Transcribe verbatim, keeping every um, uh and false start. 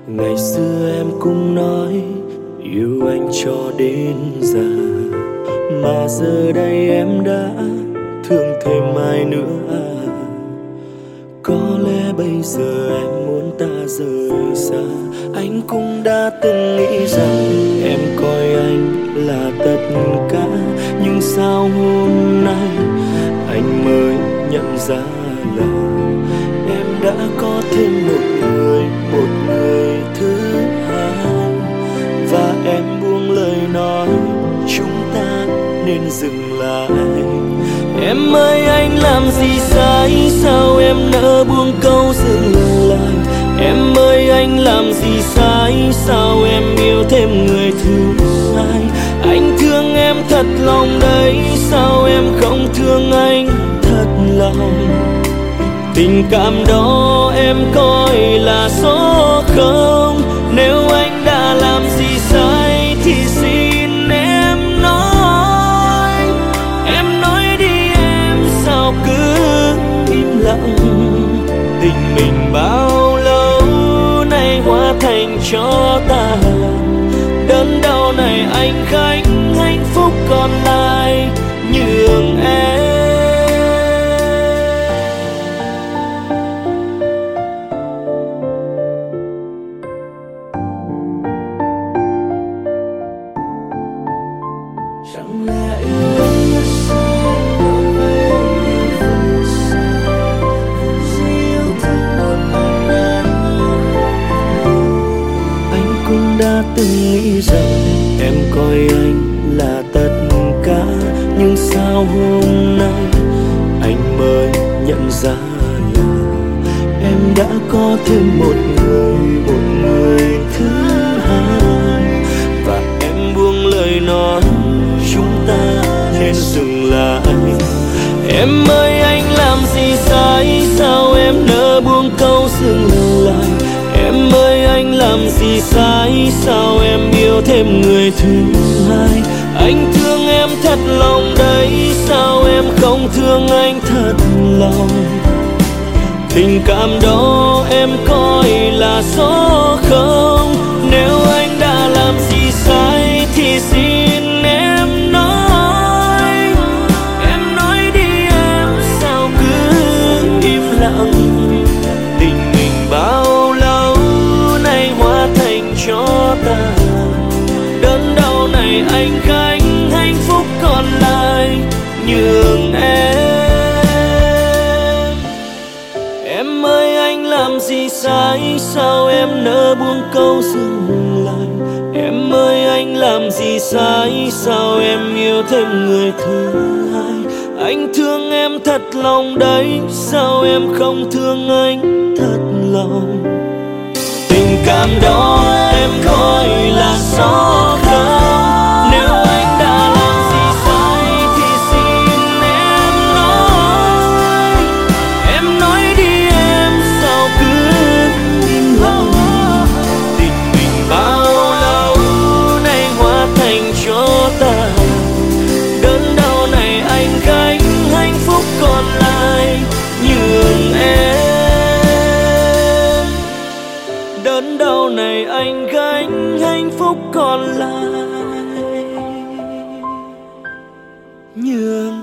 Ngày xưa em cũng nói yêu anh cho đến già, mà giờ đây em đã thương thêm ai nữa à? Có lẽ bây giờ em muốn ta rời xa. Anh cũng đã từng nghĩ rằng em coi anh là tất cả, nhưng sao hôm nay anh mới nhận ra là em đã có thêm một người, một người thứ hai. Và em buông lời nói chúng ta nên dừng lại. Em ơi anh làm gì sai, sao em nỡ buông câu dừng lại? Em ơi anh làm gì sai, sao em yêu thêm người thứ hai? Anh thương em thật lòng đấy, sao em không thương anh thật lòng? Tình cảm đó em coi là số không. Nếu anh đã làm gì sai thì xin em nói. Em nói đi em, sao cứ im lặng? Tình mình bao lâu nay hóa thành cho tàn. Đớn đau này anh gánh, hạnh phúc còn lại nhường em. Chẳng lẽ yêu anh là sao vậy? Vì sao chỉ yêu thương một ai đó? Anh cũng đã từng nghĩ rằng em coi anh là tất cả, nhưng sao hôm nay anh mới nhận ra là em đã có thêm một người, một người thứ hai. Và em buông lời nói chúng ta nên dừng lại. Em ơi anh làm gì sai, sao em nỡ buông câu dừng lại? Em ơi anh làm gì sai, sao em yêu thêm người thứ hai? Anh thương em thật lòng đấy, sao em không thương anh thật lòng? Tình cảm đó em coi là số không. Nếu anh đã làm gì sai thì xin em nói. Em nói đi em, sao cứ im lặng? Tình mình bao lâu nay hóa thành cho tàn. Đớn đau này anh gánh, hạnh phúc còn lại nhường em. Em ơi anh làm gì sai, sao em nỡ buông câu dừng lại? Em ơi anh làm gì sai, sao em yêu thêm người thứ hai? Anh thương em thật lòng đấy, sao em không thương anh thật lòng? Tình cảm đó em coi là số không. Nếu anh đã làm gì sai thì xin em nói. Em nói đi em, sao cứ im lặng? Tình mình bao lâu nay hóa thành cho tàn. Đớn đau này anh gánh, hạnh phúc còn lại nhường em. Đớn đau này anh gánh, hạnh phúc còn lại nhường